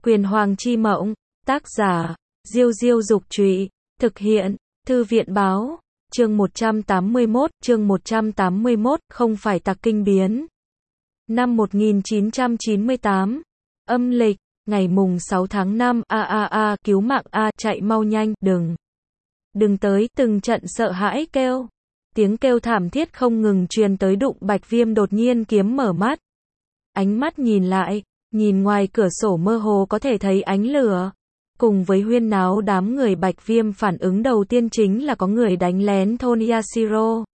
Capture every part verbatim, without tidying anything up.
Quyền Hoàng chi mộng, tác giả, Diêu Diêu Dục Trụy, thực hiện, Thư viện Báo, chương một trăm tám mươi mốt, chương một trăm tám mươi mốt, không phải tặc kinh biến. Năm một nghìn chín trăm chín mươi tám, âm lịch, ngày mùng sáu tháng năm, a a a, cứu mạng a, chạy mau nhanh, đừng, đừng tới, từng trận sợ hãi kêu. Tiếng kêu thảm thiết không ngừng truyền tới đụng Bạch Viêm đột nhiên kiếm mở mắt. Ánh mắt nhìn lại, nhìn ngoài cửa sổ mơ hồ có thể thấy ánh lửa. Cùng với huyên náo đám người Bạch Viêm phản ứng đầu tiên chính là có người đánh lén thôn Yashiro.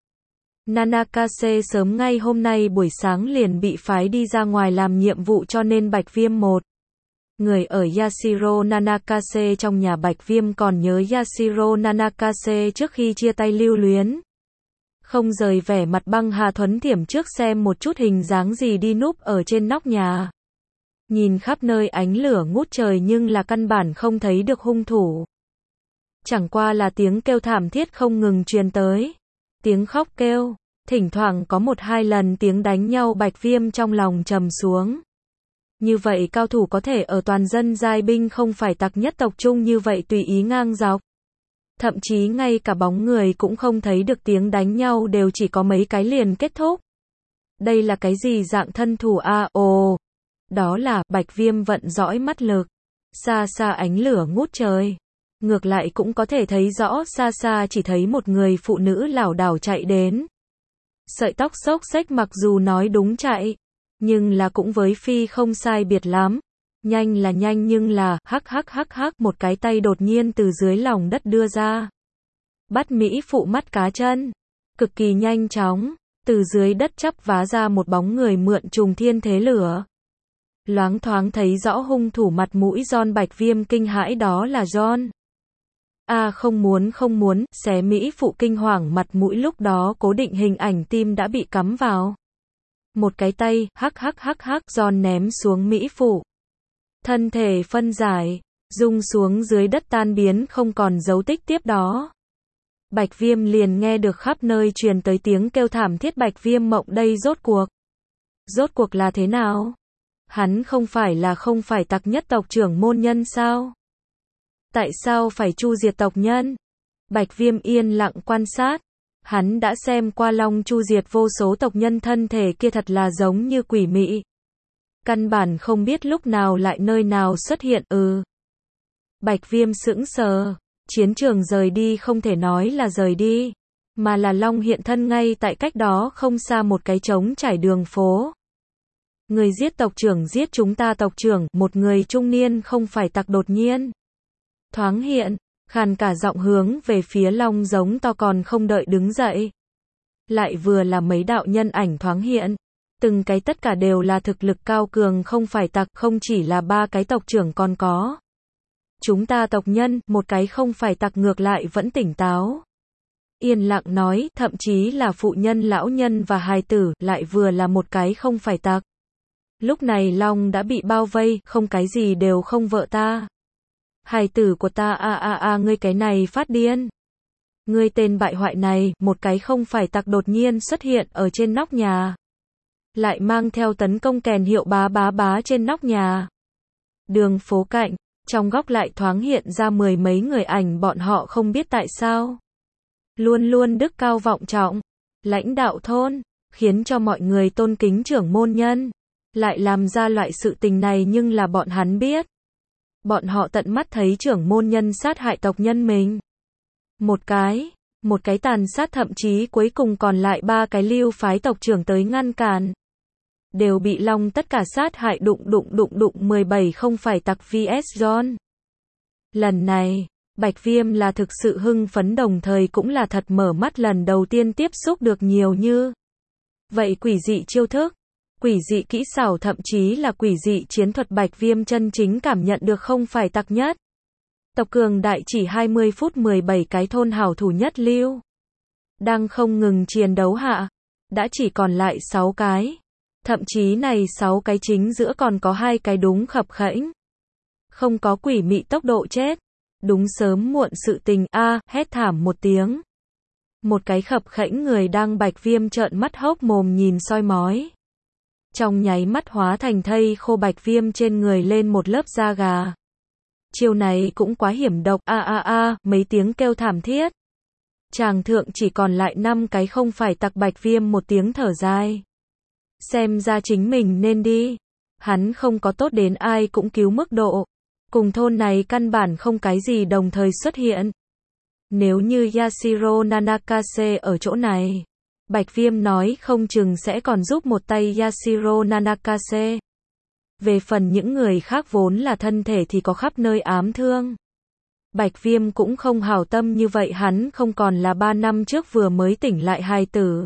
Nanakase sớm ngay hôm nay buổi sáng liền bị phái đi ra ngoài làm nhiệm vụ cho nên Bạch Viêm một người ở Yashiro Nanakase trong nhà Bạch Viêm còn nhớ Yashiro Nanakase trước khi chia tay lưu luyến. Không rời vẻ mặt băng hà thuấn thiểm trước xem một chút hình dáng gì đi núp ở trên nóc nhà. Nhìn khắp nơi ánh lửa ngút trời nhưng là căn bản không thấy được hung thủ. Chẳng qua là tiếng kêu thảm thiết không ngừng truyền tới. Tiếng khóc kêu, thỉnh thoảng có một hai lần tiếng đánh nhau Bạch Viêm trong lòng trầm xuống. Như vậy cao thủ có thể ở toàn dân giai binh không phải tặc nhất tộc chung như vậy tùy ý ngang dọc. Thậm chí ngay cả bóng người cũng không thấy được tiếng đánh nhau đều chỉ có mấy cái liền kết thúc. Đây là cái gì dạng thân thủ a ồ. Đó là, Bạch Viêm vận dõi mắt lực. Xa xa ánh lửa ngút trời. Ngược lại cũng có thể thấy rõ xa xa chỉ thấy một người phụ nữ lảo đảo chạy đến. Sợi tóc xốc xếch mặc dù nói đúng chạy. Nhưng là cũng với phi không sai biệt lắm. Nhanh là nhanh nhưng là, hắc hắc hắc hắc một cái tay đột nhiên từ dưới lòng đất đưa ra. Bắt Mỹ phụ mắt cá chân. Cực kỳ nhanh chóng, từ dưới đất chắp vá ra một bóng người mượn trùng thiên thế lửa. Loáng thoáng thấy rõ hung thủ mặt mũi John. Bạch Viêm kinh hãi đó là John. A à, không muốn không muốn, xé Mỹ phụ kinh hoàng mặt mũi lúc đó cố định hình ảnh tim đã bị cắm vào. Một cái tay, hắc hắc hắc hắc John ném xuống Mỹ phụ. Thân thể phân giải, rung xuống dưới đất tan biến không còn dấu tích tiếp đó. Bạch Viêm liền nghe được khắp nơi truyền tới tiếng kêu thảm thiết. Bạch Viêm mộng đây rốt cuộc. Rốt cuộc là thế nào? Hắn không phải là không phải tặc nhất tộc trưởng môn nhân sao? Tại sao phải chu diệt tộc nhân? Bạch Viêm yên lặng quan sát. Hắn đã xem qua Long chu diệt vô số tộc nhân thân thể kia thật là giống như quỷ mị. Căn bản không biết lúc nào lại nơi nào xuất hiện ừ. Bạch Viêm sững sờ. Chiến trường rời đi không thể nói là rời đi. Mà là Long hiện thân ngay tại cách đó không xa một cái trống trải đường phố. Người giết tộc trưởng giết chúng ta tộc trưởng. Một người trung niên không phải tặc đột nhiên thoáng hiện, khàn cả giọng hướng về phía Long giống to còn không đợi đứng dậy. Lại vừa là mấy đạo nhân ảnh thoáng hiện. Từng cái tất cả đều là thực lực cao cường không phải tặc, không chỉ là ba cái tộc trưởng còn có. Chúng ta tộc nhân, một cái không phải tặc ngược lại vẫn tỉnh táo. Yên lặng nói, thậm chí là phụ nhân lão nhân và hài tử, lại vừa là một cái không phải tặc. Lúc này Long đã bị bao vây, không cái gì đều không vợ ta. Hài tử của ta a a a ngươi cái này phát điên. Ngươi tên bại hoại này, một cái không phải tặc đột nhiên xuất hiện ở trên nóc nhà. Lại mang theo tấn công kèn hiệu bá bá bá trên nóc nhà. Đường phố cạnh, trong góc lại thoáng hiện ra mười mấy người ảnh bọn họ không biết tại sao. Luôn luôn đức cao vọng trọng, lãnh đạo thôn, khiến cho mọi người tôn kính trưởng môn nhân. Lại làm ra loại sự tình này nhưng là bọn hắn biết. Bọn họ tận mắt thấy trưởng môn nhân sát hại tộc nhân mình. Một cái, một cái tàn sát thậm chí cuối cùng còn lại ba cái lưu phái tộc trưởng tới ngăn cản. Đều bị Long tất cả sát hại đụng đụng đụng đụng mười bảy không phải tặc vs John. Lần này, Bạch Viêm là thực sự hưng phấn đồng thời cũng là thật mở mắt lần đầu tiên tiếp xúc được nhiều như vậy quỷ dị chiêu thức, quỷ dị kỹ xảo thậm chí là quỷ dị chiến thuật. Bạch Viêm chân chính cảm nhận được không phải tặc nhất tộc cường đại chỉ hai mươi phút mười bảy cái thôn hảo thủ nhất lưu. Đang không ngừng chiến đấu hạ, đã chỉ còn lại sáu cái. Thậm chí này sáu cái chính giữa còn có hai cái đúng khập khẽnh. Không có quỷ mị tốc độ chết. Đúng sớm muộn sự tình a hét thảm một tiếng. Một cái khập khẽnh người đang Bạch Viêm trợn mắt hốc mồm nhìn soi mói. trong nháy mắt hóa thành thây khô. Bạch Viêm trên người lên một lớp da gà. Chiêu này cũng quá hiểm độc, a a a, mấy tiếng kêu thảm thiết. Tràng thượng chỉ còn lại năm cái không phải tặc. Bạch Viêm một tiếng thở dài. Xem ra chính mình nên đi. Hắn không có tốt đến ai cũng cứu mức độ. Cùng thôn này căn bản không cái gì đồng thời xuất hiện. Nếu như Yashiro Nanakase ở chỗ này, Bạch Viêm nói không chừng sẽ còn giúp một tay Yashiro Nanakase. Về phần những người khác vốn là thân thể thì có khắp nơi ám thương. Bạch Viêm cũng không hảo tâm như vậy, hắn không còn là ba năm trước vừa mới tỉnh lại hài tử.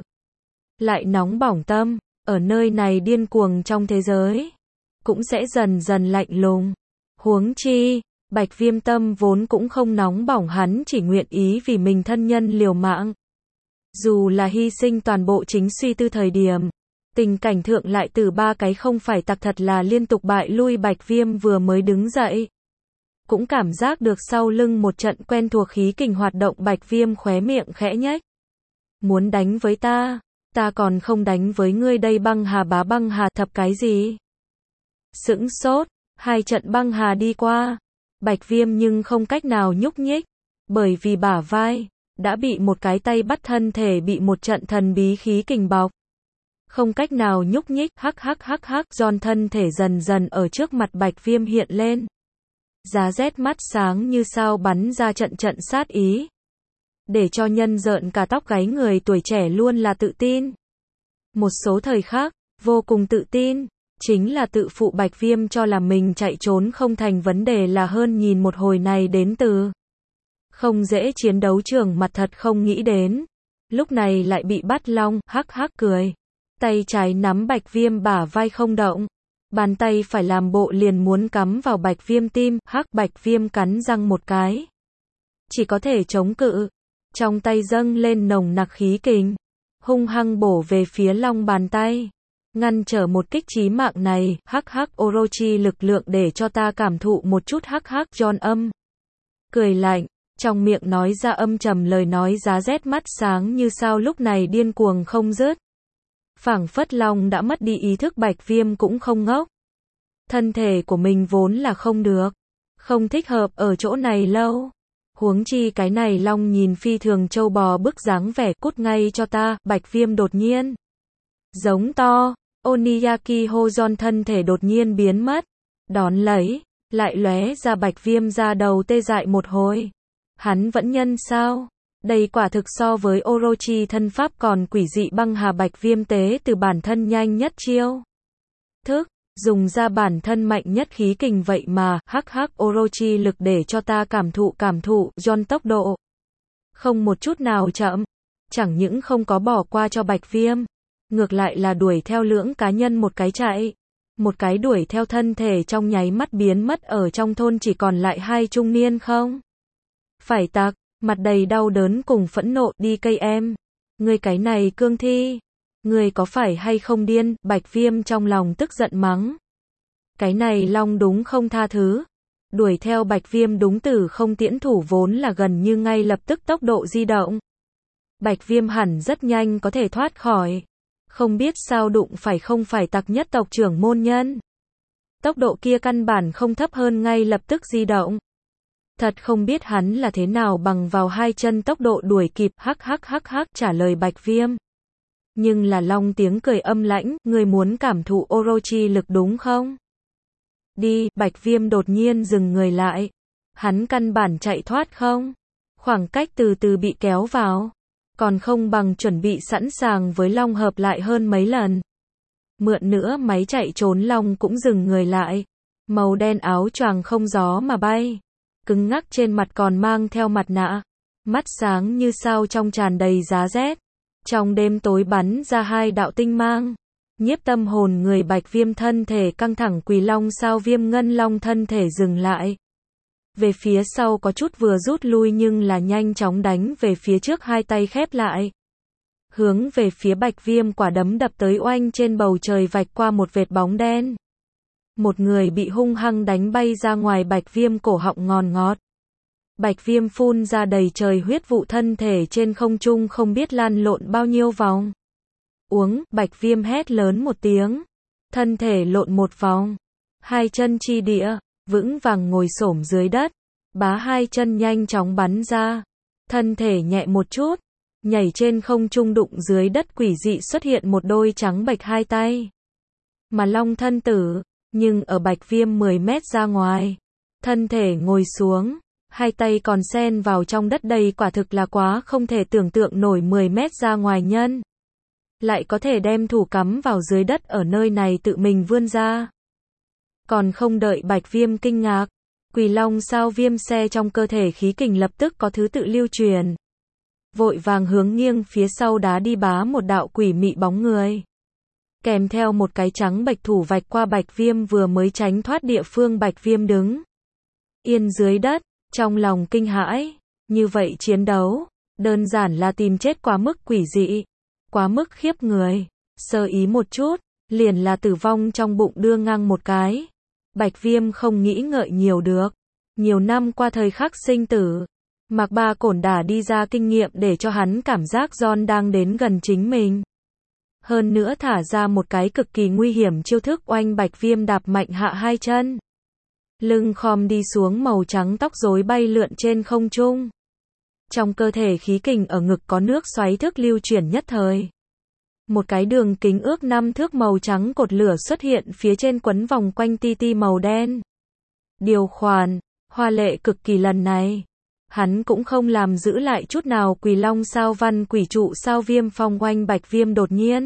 Lại nóng bỏng tâm, ở nơi này điên cuồng trong thế giới, cũng sẽ dần dần lạnh lùng. Huống chi, Bạch Viêm tâm vốn cũng không nóng bỏng, hắn chỉ nguyện ý vì mình thân nhân liều mạng. Dù là hy sinh toàn bộ chính suy tư thời điểm, tình cảnh thượng lại từ ba cái không phải tặc thật là liên tục bại lui. Bạch Viêm vừa mới đứng dậy, cũng cảm giác được sau lưng một trận quen thuộc khí kình hoạt động. Bạch Viêm khóe miệng khẽ nhếch. Muốn đánh với ta? Ta còn không đánh với ngươi đây. Băng hà bá băng hà thập cái gì? Sững sốt, hai trận băng hà đi qua. Bạch Viêm nhưng không cách nào nhúc nhích, bởi vì bả vai đã bị một cái tay bắt, thân thể bị một trận thần bí khí kình bọc. Không cách nào nhúc nhích, hắc hắc hắc hắc, giòn thân thể dần dần ở trước mặt Bạch Viêm hiện lên. Giá rét mắt sáng như sao bắn ra trận trận sát ý. Để cho nhân rợn cả tóc gáy. Người tuổi trẻ luôn là tự tin. Một số thời khắc, vô cùng tự tin. Chính là tự phụ. Bạch Viêm cho là mình chạy trốn không thành vấn đề là hơn. Nhìn một hồi này đến từ không dễ chiến đấu trường mặt thật không nghĩ đến. Lúc này lại bị bắt long, hắc hắc cười. Tay trái nắm Bạch Viêm bả vai không động. Bàn tay phải làm bộ liền muốn cắm vào Bạch Viêm tim, hắc. Bạch Viêm cắn răng một cái. Chỉ có thể chống cự. Trong tay dâng lên nồng nặc khí kình. Hung hăng bổ về phía long bàn tay. Ngăn trở một kích chí mạng này, hắc hắc. Orochi lực lượng để cho ta cảm thụ một chút, hắc hắc. John âm cười lạnh, trong miệng nói ra âm trầm lời nói. Giá rét mắt sáng như sao lúc này điên cuồng không dứt. Phảng phất long đã mất đi ý thức. Bạch Viêm cũng không ngốc. Thân thể của mình vốn là không được, không thích hợp ở chỗ này lâu. Huống chi cái này long nhìn phi thường trâu bò bức dáng vẻ, cút ngay cho ta. Bạch Viêm đột nhiên giống to. Oniyaki Hozon thân thể đột nhiên biến mất. Đón lấy, lại lóe ra. Bạch Viêm ra đầu tê dại một hồi. Hắn vẫn nhân sao? Đây quả thực so với Orochi thân pháp còn quỷ dị. Băng hà. Bạch Viêm tế từ bản thân nhanh nhất chiêu thức, dùng ra bản thân mạnh nhất khí kình. Vậy mà, hắc hắc. Orochi lực để cho ta cảm thụ cảm thụ. John tốc độ không một chút nào chậm. Chẳng những không có bỏ qua cho Bạch Viêm, ngược lại là đuổi theo lưỡng cá nhân. Một cái chạy, một cái đuổi theo. Thân thể trong nháy mắt biến mất. Ở trong thôn chỉ còn lại hai trung niên không phải tặc, mặt đầy đau đớn cùng phẫn nộ. Đi cây em, ngươi cái này cương thi, ngươi có phải hay không điên? Bạch Viêm trong lòng tức giận mắng. Cái này long đúng không tha thứ. Đuổi theo Bạch Viêm đúng tử không tiễn thủ, vốn là gần như ngay lập tức tốc độ di động. Bạch Viêm hẳn rất nhanh có thể thoát khỏi. Không biết sao đụng phải không phải tặc nhất tộc trưởng môn nhân. Tốc độ kia căn bản không thấp hơn, ngay lập tức di động. Thật không biết hắn là thế nào bằng vào hai chân tốc độ đuổi kịp. Hắc hắc hắc hắc, trả lời Bạch Viêm. Nhưng là long tiếng cười âm lãnh, ngươi muốn cảm thụ Orochi lực đúng không? Đi. Bạch Viêm đột nhiên dừng người lại. Hắn căn bản chạy thoát không? Khoảng cách từ từ bị kéo vào. Còn không bằng chuẩn bị sẵn sàng với long hợp lại hơn mấy lần. Mượn nữa máy chạy trốn long cũng dừng người lại. Màu đen áo choàng không gió mà bay. Cứng ngắc trên mặt còn mang theo mặt nạ. Mắt sáng như sao trong tràn đầy giá rét. Trong đêm tối bắn ra hai đạo tinh mang. Nhiếp tâm hồn người. Bạch Viêm thân thể căng thẳng quỳ long sao Viêm ngân long thân thể dừng lại. Về phía sau có chút vừa rút lui nhưng là nhanh chóng đánh về phía trước, hai tay khép lại. Hướng về phía Bạch Viêm quả đấm đập tới, oanh trên bầu trời vạch qua một vệt bóng đen. Một người bị hung hăng đánh bay ra ngoài. Bạch Viêm cổ họng ngòn ngọt. Bạch Viêm phun ra đầy trời huyết vụ, thân thể trên không trung không biết lan lộn bao nhiêu vòng. Uống, Bạch Viêm hét lớn một tiếng. thân thể lộn một vòng, hai chân chi địa, vững vàng ngồi xổm dưới đất, bá hai chân nhanh chóng bắn ra, thân thể nhẹ một chút, nhảy trên không trung đụng dưới đất quỷ dị xuất hiện một đôi trắng bệch hai tay. Mà Long thân tử, nhưng ở Bạch Viêm mười mét ra ngoài, thân thể ngồi xuống, hai tay còn xen vào trong đất đây quả thực là quá không thể tưởng tượng nổi mười mét ra ngoài nhân. Lại có thể đem thủ cắm vào dưới đất ở nơi này tự mình vươn ra. Còn không đợi Bạch Viêm kinh ngạc, Quỷ Long sao viêm xe trong cơ thể khí kình lập tức có thứ tự lưu truyền. Vội vàng hướng nghiêng phía sau đá đi bá một đạo quỷ mị bóng người. Kèm theo một cái trắng bạch thủ vạch qua Bạch Viêm vừa mới tránh thoát địa phương Bạch Viêm đứng yên dưới đất, trong lòng kinh hãi, như vậy chiến đấu, đơn giản là tìm chết quá mức quỷ dị, quá mức khiếp người, sơ ý một chút, liền là tử vong trong bụng đưa ngang một cái. Bạch Viêm không nghĩ ngợi nhiều được, nhiều năm qua thời khắc sinh tử, Mạc Ba Cổn Đả đi ra kinh nghiệm để cho hắn cảm giác John đang đến gần chính mình. Hơn nữa thả ra một cái cực kỳ nguy hiểm chiêu thức oanh Bạch Viêm đạp mạnh hạ hai chân. Lưng khom đi xuống màu trắng tóc rối bay lượn trên không trung. Trong cơ thể khí kình ở ngực có nước xoáy thức lưu chuyển nhất thời. Một cái đường kính ước năm thước màu trắng cột lửa xuất hiện phía trên quấn vòng quanh ti ti màu đen. Điều khoản, hoa lệ cực kỳ lần này. Hắn cũng không làm giữ lại chút nào Quỷ Long sao văn quỷ trụ sao viêm phong oanh Bạch Viêm đột nhiên.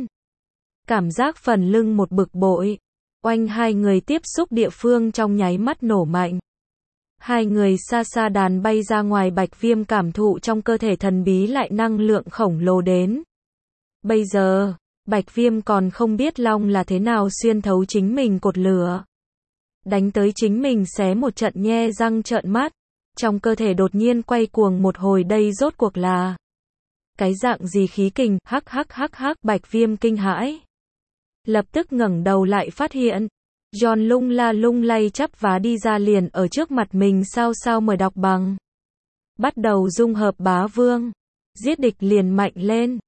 Cảm giác phần lưng một bực bội. Oanh hai người tiếp xúc địa phương trong nháy mắt nổ mạnh. Hai người xa xa đàn bay ra ngoài Bạch Viêm cảm thụ trong cơ thể thần bí lại năng lượng khổng lồ đến. Bây giờ, Bạch Viêm còn không biết Long là thế nào xuyên thấu chính mình cột lửa. Đánh tới chính mình xé một trận nhe răng trợn mắt. Trong cơ thể đột nhiên quay cuồng một hồi đây rốt cuộc là cái dạng gì khí kình, hắc hắc hắc hắc Bạch Viêm kinh hãi. Lập tức ngẩng đầu lại phát hiện, John lung la lung lay chắp vá đi ra liền ở trước mặt mình sao sao mời đọc bằng. Bắt đầu dung hợp bá vương, giết địch liền mạnh lên.